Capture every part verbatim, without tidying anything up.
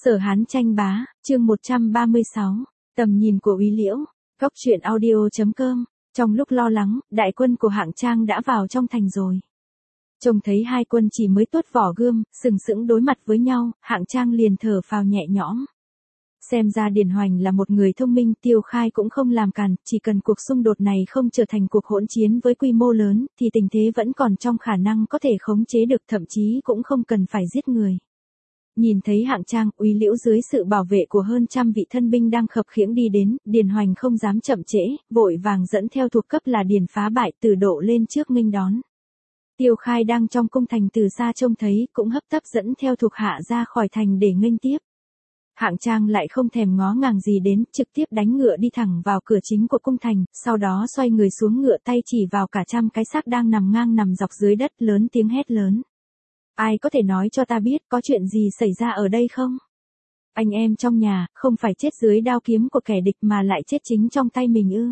Sở Hán tranh bá, chương một trăm ba mươi sáu, tầm nhìn của Úy Liễu, góc truyện audio chấm com. Trong lúc lo lắng, đại quân của Hạng Trang đã vào trong thành rồi. Trông thấy hai quân chỉ mới tuốt vỏ gươm, sừng sững đối mặt với nhau, Hạng Trang liền thở phào nhẹ nhõm. Xem ra Điền Hoành là một người thông minh, Tiêu Khai cũng không làm cản, chỉ cần cuộc xung đột này không trở thành cuộc hỗn chiến với quy mô lớn, thì tình thế vẫn còn trong khả năng có thể khống chế được, thậm chí cũng không cần phải giết người. Nhìn thấy Hạng Trang, Úy Liễu dưới sự bảo vệ của hơn trăm vị thân binh đang khập khiễng đi đến, Điền Hoành không dám chậm trễ, vội vàng dẫn theo thuộc cấp là Điền Phá Bại Từ Độ lên trước nghênh đón. Tiêu Khai đang trong cung thành từ xa trông thấy, cũng hấp tấp dẫn theo thuộc hạ ra khỏi thành để nghênh tiếp. Hạng Trang lại không thèm ngó ngàng gì đến, trực tiếp đánh ngựa đi thẳng vào cửa chính của cung thành, sau đó xoay người xuống ngựa, tay chỉ vào cả trăm cái xác đang nằm ngang nằm dọc dưới đất, lớn tiếng hét lớn. Ai có thể nói cho ta biết có chuyện gì xảy ra ở đây không? Anh em trong nhà, không phải chết dưới đao kiếm của kẻ địch mà lại chết chính trong tay mình ư?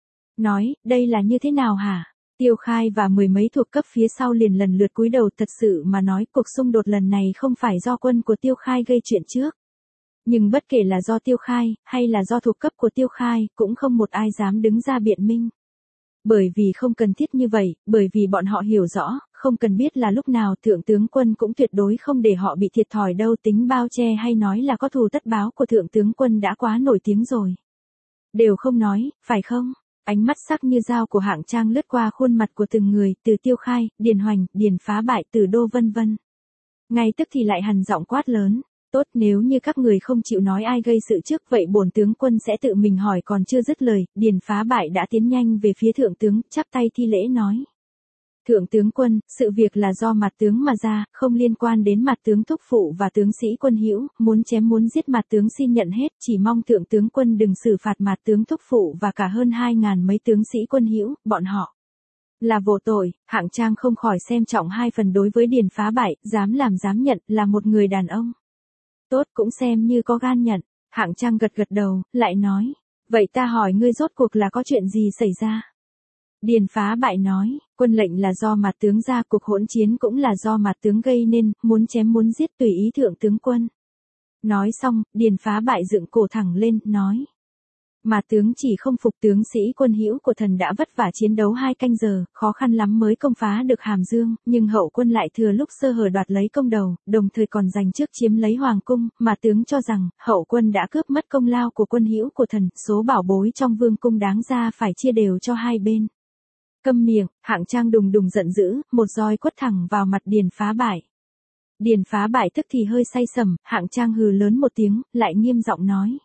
Nói, đây là như thế nào hả? Tiêu Khai và mười mấy thuộc cấp phía sau liền lần lượt cúi đầu. Thật sự mà nói, cuộc xung đột lần này không phải do quân của Tiêu Khai gây chuyện trước. Nhưng bất kể là do Tiêu Khai, hay là do thuộc cấp của Tiêu Khai, cũng không một ai dám đứng ra biện minh. Bởi vì không cần thiết như vậy, bởi vì bọn họ hiểu rõ, không cần biết là lúc nào thượng tướng quân cũng tuyệt đối không để họ bị thiệt thòi đâu. Tính bao che hay nói là có thù tất báo của thượng tướng quân đã quá nổi tiếng rồi. Đều không nói, phải không? Ánh mắt sắc như dao của Hạng Trang lướt qua khuôn mặt của từng người, từ Tiêu Khai, Điền Hoành, Điền Phá Bại, Từ Đô vân vân. Ngay tức thì lại hằn giọng quát lớn. Tốt, nếu như các người không chịu nói ai gây sự trước, vậy bổn tướng quân sẽ tự mình hỏi. Còn chưa dứt lời, Điền Phá Bại đã tiến nhanh về phía thượng tướng, chắp tay thi lễ nói. Thượng tướng quân, sự việc là do mặt tướng mà ra, không liên quan đến mặt tướng thúc phụ và tướng sĩ Quân Hữu, muốn chém muốn giết mặt tướng xin nhận hết, chỉ mong thượng tướng quân đừng xử phạt mặt tướng thúc phụ và cả hơn hai ngàn mấy tướng sĩ Quân Hữu, bọn họ là vô tội. Hạng Trang không khỏi xem trọng hai phần đối với Điền Phá Bại, dám làm dám nhận, là một người đàn ông. Tốt, cũng xem như có gan nhận. Hạng Trang gật gật đầu, lại nói, vậy ta hỏi ngươi rốt cuộc là có chuyện gì xảy ra? Điền Phá Bại nói, quân lệnh là do mặt tướng ra, cuộc hỗn chiến cũng là do mặt tướng gây nên, muốn chém muốn giết tùy ý thượng tướng quân. Nói xong, Điền Phá Bại dựng cổ thẳng lên, nói. Mặt tướng chỉ không phục tướng sĩ Quân Hữu của thần đã vất vả chiến đấu hai canh giờ, khó khăn lắm mới công phá được Hàm Dương, nhưng hậu quân lại thừa lúc sơ hở đoạt lấy công đầu, đồng thời còn giành trước chiếm lấy Hoàng cung, mà tướng cho rằng, hậu quân đã cướp mất công lao của Quân Hữu của thần, số bảo bối trong vương cung đáng ra phải chia đều cho hai bên. Câm miệng, Hạng Trang đùng đùng giận dữ, một roi quất thẳng vào mặt Điền Phá Bại. Điền Phá Bại tức thì hơi say sẩm, Hạng Trang hừ lớn một tiếng, lại nghiêm giọng nói.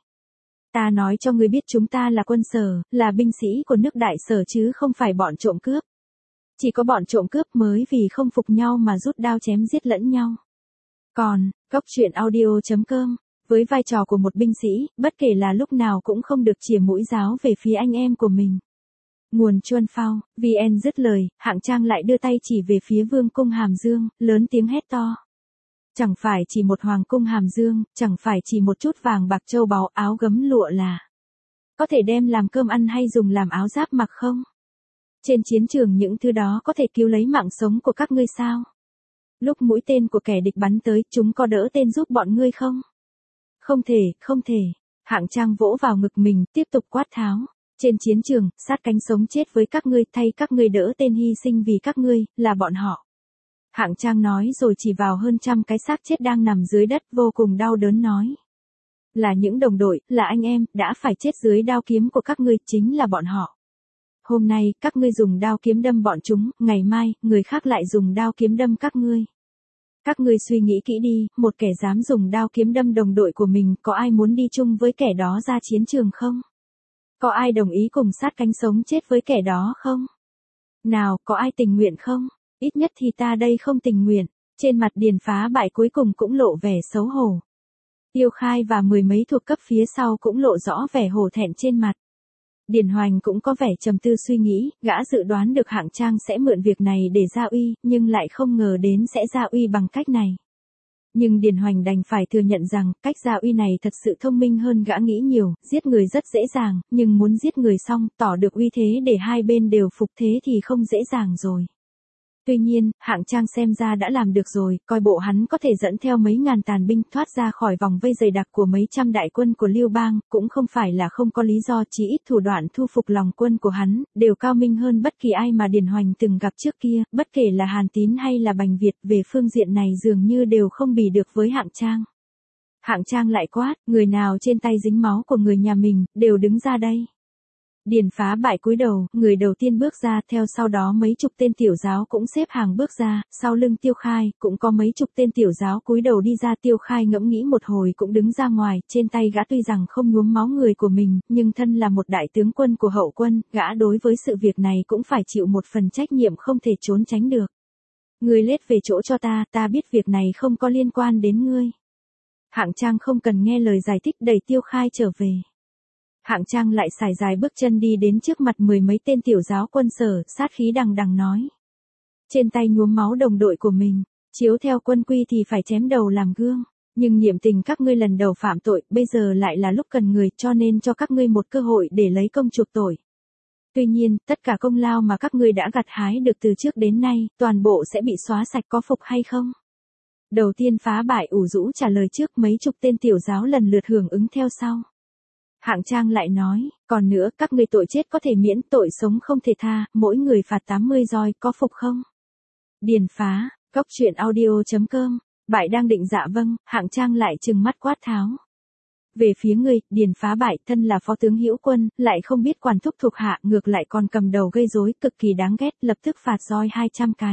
Ta nói cho ngươi biết chúng ta là quân Sở, là binh sĩ của nước Đại Sở chứ không phải bọn trộm cướp. Chỉ có bọn trộm cướp mới vì không phục nhau mà rút đao chém giết lẫn nhau. Còn, góc truyện audio chấm com, với vai trò của một binh sĩ, bất kể là lúc nào cũng không được chìa mũi giáo về phía anh em của mình. Nguồn Chuân Phao, vê en dứt lời, Hạng Trang lại đưa tay chỉ về phía vương cung Hàm Dương, lớn tiếng hét to. Chẳng phải chỉ một hoàng cung Hàm Dương, chẳng phải chỉ một chút vàng bạc châu báu, áo gấm lụa là có thể đem làm cơm ăn hay dùng làm áo giáp mặc không? Trên chiến trường những thứ đó có thể cứu lấy mạng sống của các ngươi sao? Lúc mũi tên của kẻ địch bắn tới, chúng có đỡ tên giúp bọn ngươi không? Không thể, không thể. Hạng Trang vỗ vào ngực mình, tiếp tục quát tháo. Trên chiến trường, sát cánh sống chết với các ngươi, thay các ngươi đỡ tên hy sinh vì các ngươi, là bọn họ. Hạng Trang nói rồi chỉ vào hơn trăm cái xác chết đang nằm dưới đất, vô cùng đau đớn nói. Là những đồng đội, là anh em, đã phải chết dưới đao kiếm của các ngươi, chính là bọn họ. Hôm nay, các ngươi dùng đao kiếm đâm bọn chúng, ngày mai, người khác lại dùng đao kiếm đâm các ngươi. Các ngươi suy nghĩ kỹ đi, một kẻ dám dùng đao kiếm đâm đồng đội của mình, có ai muốn đi chung với kẻ đó ra chiến trường không? Có ai đồng ý cùng sát cánh sống chết với kẻ đó không? Nào, có ai tình nguyện không? Ít nhất thì ta đây không tình nguyện. Trên mặt Điền Phá Bại cuối cùng cũng lộ vẻ xấu hổ. Tiêu Khai và mười mấy thuộc cấp phía sau cũng lộ rõ vẻ hổ thẹn trên mặt. Điền Hoành cũng có vẻ trầm tư suy nghĩ, gã dự đoán được Hạng Trang sẽ mượn việc này để gia uy, nhưng lại không ngờ đến sẽ gia uy bằng cách này. Nhưng Điền Hoành đành phải thừa nhận rằng, cách gia uy này thật sự thông minh hơn gã nghĩ nhiều, giết người rất dễ dàng, nhưng muốn giết người xong, tỏ được uy thế để hai bên đều phục thế thì không dễ dàng rồi. Tuy nhiên, Hạng Trang xem ra đã làm được rồi, coi bộ hắn có thể dẫn theo mấy ngàn tàn binh thoát ra khỏi vòng vây dày đặc của mấy trăm đại quân của Lưu Bang, cũng không phải là không có lý do, chỉ ít thủ đoạn thu phục lòng quân của hắn, đều cao minh hơn bất kỳ ai mà Điền Hoành từng gặp trước kia, bất kể là Hàn Tín hay là Bành Việt, về phương diện này dường như đều không bì được với Hạng Trang. Hạng Trang lại quát, người nào trên tay dính máu của người nhà mình, đều đứng ra đây. Điền Phá Bại cúi đầu, người đầu tiên bước ra, theo sau đó mấy chục tên tiểu giáo cũng xếp hàng bước ra, sau lưng Tiêu Khai, cũng có mấy chục tên tiểu giáo cúi đầu đi ra. Tiêu Khai ngẫm nghĩ một hồi cũng đứng ra ngoài, trên tay gã tuy rằng không nhuốm máu người của mình, nhưng thân là một đại tướng quân của hậu quân, gã đối với sự việc này cũng phải chịu một phần trách nhiệm không thể trốn tránh được. Ngươi lết về chỗ cho ta, ta biết việc này không có liên quan đến ngươi. Hạng Trang không cần nghe lời giải thích, đẩy Tiêu Khai trở về. Hạng Trang lại sải dài bước chân đi đến trước mặt mười mấy tên tiểu giáo quân Sở, sát khí đằng đằng nói. Trên tay nhuốm máu đồng đội của mình, chiếu theo quân quy thì phải chém đầu làm gương, nhưng niệm tình các ngươi lần đầu phạm tội, bây giờ lại là lúc cần người, cho nên cho các ngươi một cơ hội để lấy công chuộc tội. Tuy nhiên, tất cả công lao mà các ngươi đã gặt hái được từ trước đến nay, toàn bộ sẽ bị xóa sạch, có phục hay không? Đầu tiên Phá Bại ủ rũ trả lời trước, mấy chục tên tiểu giáo lần lượt hưởng ứng theo sau. Hạng Trang lại nói, còn nữa, các ngươi tội chết có thể miễn, tội sống không thể tha, mỗi người phạt tám mươi roi, có phục không? Điền Phá, Cốc Truyện Audio chấm com, Bại đang định dạ vâng, Hạng Trang lại trừng mắt quát tháo. Về phía ngươi, Điền Phá Bại, thân là phó tướng hữu quân, lại không biết quản thúc thuộc hạ, ngược lại còn cầm đầu gây rối, cực kỳ đáng ghét, lập tức phạt roi hai trăm cái.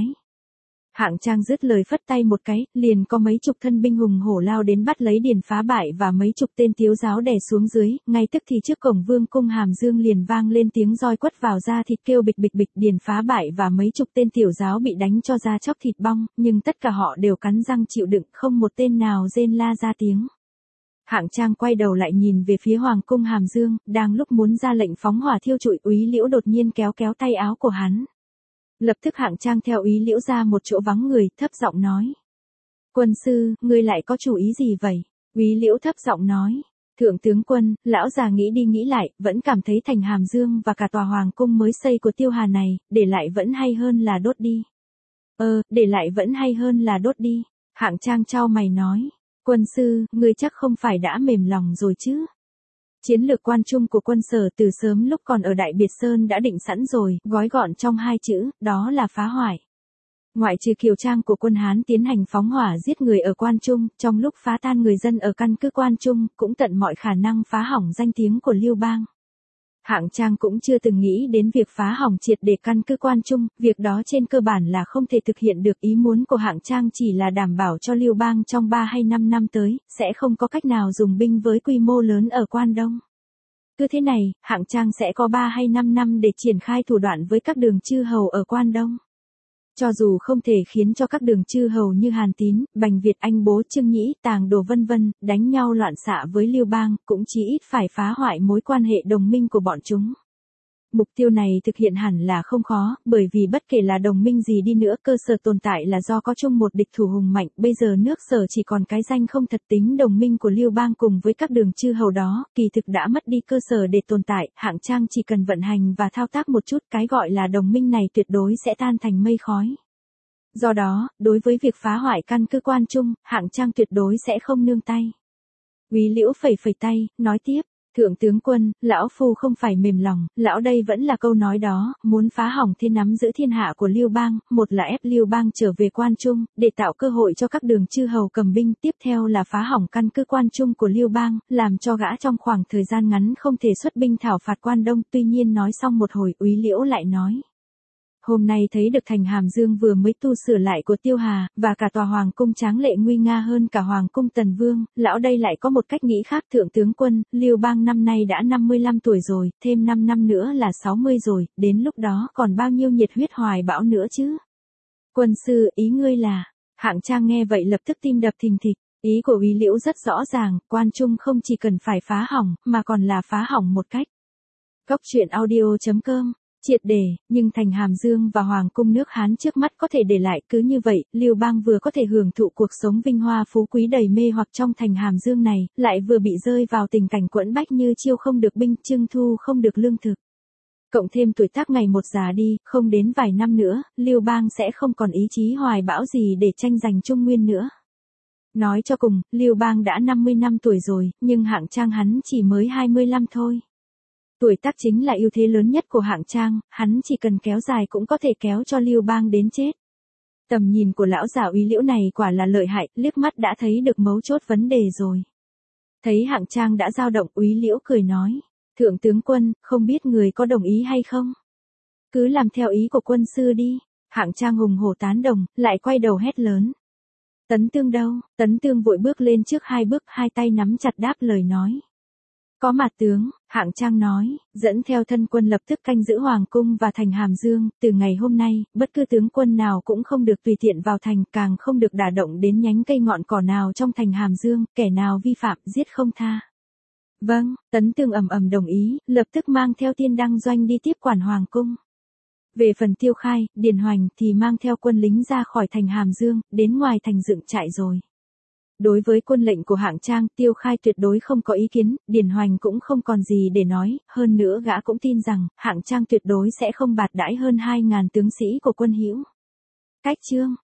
Hạng Trang dứt lời phất tay một cái, liền có mấy chục thân binh hùng hổ lao đến bắt lấy Điền Phá Bại và mấy chục tên tiếu giáo đè xuống dưới, ngay tức thì trước cổng Vương cung Hàm Dương liền vang lên tiếng roi quất vào da thịt kêu bịch bịch bịch. Điền Phá Bại và mấy chục tên tiểu giáo bị đánh cho da chóc thịt bong, nhưng tất cả họ đều cắn răng chịu đựng, không một tên nào rên la ra tiếng. Hạng Trang quay đầu lại nhìn về phía Hoàng cung Hàm Dương, đang lúc muốn ra lệnh phóng hỏa thiêu trụi, Úy Liễu đột nhiên kéo kéo tay áo của hắn. Lập tức Hạng Trang theo Úy Liễu ra một chỗ vắng người, thấp giọng nói. Quân sư, ngươi lại có chủ ý gì vậy? Úy Liễu thấp giọng nói. Thượng tướng quân, lão già nghĩ đi nghĩ lại, vẫn cảm thấy thành Hàm Dương và cả tòa hoàng cung mới xây của Tiêu Hà này, để lại vẫn hay hơn là đốt đi. Ờ, để lại vẫn hay hơn là đốt đi. Hạng Trang chau mày nói. Quân sư, ngươi chắc không phải đã mềm lòng rồi chứ? Chiến lược Quan Trung của quân Sở từ sớm lúc còn ở Đại Biệt Sơn đã định sẵn rồi, gói gọn trong hai chữ, đó là phá hoại. Ngoại trừ Kiều Trang của quân Hán tiến hành phóng hỏa giết người ở Quan Trung, trong lúc phá tan người dân ở căn cứ Quan Trung, cũng tận mọi khả năng phá hỏng danh tiếng của Lưu Bang. Hạng Trang cũng chưa từng nghĩ đến việc phá hỏng triệt để căn cứ Quan Trung, việc đó trên cơ bản là không thể thực hiện được. Ý muốn của Hạng Trang chỉ là đảm bảo cho Lưu Bang trong ba hay năm năm tới, sẽ không có cách nào dùng binh với quy mô lớn ở Quan Đông. Cứ thế này, Hạng Trang sẽ có ba hay năm năm để triển khai thủ đoạn với các đường chư hầu ở Quan Đông. Cho dù không thể khiến cho các đường chư hầu như Hàn Tín, Bành Việt, Anh Bố, Trương Nhĩ, Tàng Đồ vân vân đánh nhau loạn xạ với Lưu Bang, cũng chí ít phải phá hoại mối quan hệ đồng minh của bọn chúng. Mục tiêu này thực hiện hẳn là không khó, bởi vì bất kể là đồng minh gì đi nữa, cơ sở tồn tại là do có chung một địch thủ hùng mạnh. Bây giờ nước Sở chỉ còn cái danh không thật, tính đồng minh của Lưu Bang cùng với các đường chư hầu đó, kỳ thực đã mất đi cơ sở để tồn tại. Hạng Trang chỉ cần vận hành và thao tác một chút, cái gọi là đồng minh này tuyệt đối sẽ tan thành mây khói. Do đó, đối với việc phá hoại căn cứ Quan Trung, Hạng Trang tuyệt đối sẽ không nương tay. Úy Liễu phẩy phẩy tay, nói tiếp. Thượng tướng quân, lão phu không phải mềm lòng, lão đây vẫn là câu nói đó, muốn phá hỏng thế nắm giữ thiên hạ của Lưu Bang, một là ép Lưu Bang trở về Quan Trung, để tạo cơ hội cho các đường chư hầu cầm binh, tiếp theo là phá hỏng căn cứ Quan Trung của Lưu Bang, làm cho gã trong khoảng thời gian ngắn không thể xuất binh thảo phạt Quan Đông. Tuy nhiên nói xong một hồi, Úy Liễu lại nói. Hôm nay thấy được thành Hàm Dương vừa mới tu sửa lại của Tiêu Hà, và cả tòa hoàng cung tráng lệ nguy nga hơn cả hoàng cung Tần Vương, lão đây lại có một cách nghĩ khác. Thượng tướng quân, Lưu Bang năm nay đã năm mươi lăm tuổi rồi, thêm năm năm nữa là sáu mươi rồi, đến lúc đó còn bao nhiêu nhiệt huyết hoài bão nữa chứ? Quân sư, ý ngươi là? Hạng Trang nghe vậy lập tức tim đập thình thịch, ý của Úy Liễu rất rõ ràng, Quan Trung không chỉ cần phải phá hỏng, mà còn là phá hỏng một cách. Cốc Truyện Audio chấm com triệt để, nhưng thành Hàm Dương và hoàng cung nước Hán trước mắt có thể để lại. Cứ như vậy, Lưu Bang vừa có thể hưởng thụ cuộc sống vinh hoa phú quý đầy mê hoặc trong thành Hàm Dương này, lại vừa bị rơi vào tình cảnh quẫn bách như chiêu không được binh, trưng thu không được lương thực. Cộng thêm tuổi tác ngày một già đi, không đến vài năm nữa, Lưu Bang sẽ không còn ý chí hoài bão gì để tranh giành Trung Nguyên nữa. Nói cho cùng, Lưu Bang đã năm mươi năm tuổi rồi, nhưng Hạng Trang hắn chỉ mới hai mươi lăm thôi. Tuổi tác chính là ưu thế lớn nhất của Hạng Trang, hắn chỉ cần kéo dài cũng có thể kéo cho Lưu Bang đến chết. Tầm nhìn của lão già Úy Liễu này quả là lợi hại, liếc mắt đã thấy được mấu chốt vấn đề rồi. Thấy Hạng Trang đã dao động, Úy Liễu cười nói, thượng tướng quân, không biết người có đồng ý hay không? Cứ làm theo ý của quân sư đi. Hạng Trang hùng hổ tán đồng, lại quay đầu hét lớn. Tấn Tương đâu? Tấn Tương vội bước lên trước hai bước, hai tay nắm chặt đáp lời nói. Có mặt tướng, Hạng Trang nói, dẫn theo thân quân lập tức canh giữ Hoàng Cung và thành Hàm Dương, từ ngày hôm nay, bất cứ tướng quân nào cũng không được tùy tiện vào thành, càng không được đả động đến nhánh cây ngọn cỏ nào trong thành Hàm Dương, kẻ nào vi phạm, giết không tha. Vâng, Tấn Tương ầm ầm đồng ý, lập tức mang theo Tiên Đăng Doanh đi tiếp quản Hoàng Cung. Về phần Tiêu Khai, Điền Hoành thì mang theo quân lính ra khỏi thành Hàm Dương, đến ngoài thành dựng trại rồi. Đối với quân lệnh của Hạng Trang, Tiêu Khai tuyệt đối không có ý kiến, Điền Hoành cũng không còn gì để nói, hơn nữa gã cũng tin rằng, Hạng Trang tuyệt đối sẽ không bạt đãi hơn hai ngàn tướng sĩ của quân Hữu Cách Chương.